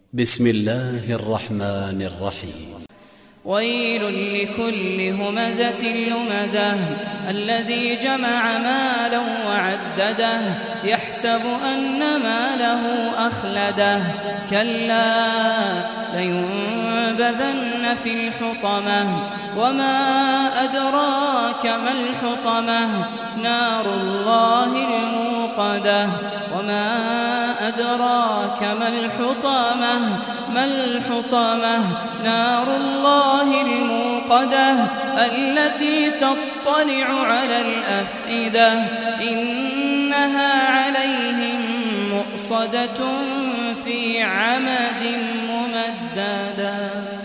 بسم الله الرحمن الرحيم. ويل لكل همزة لمزة الذي جمع مالا وعدده يحسب أن ماله أخلده كلا لينبذن في الحطمة وما أدراك ما الحطمة نار الله الموقدة وما أدراك ما الحطمة نار الله الموقدة التي تطلع على الأفئدة إنها عليهم مؤصدة في عمد ممددة.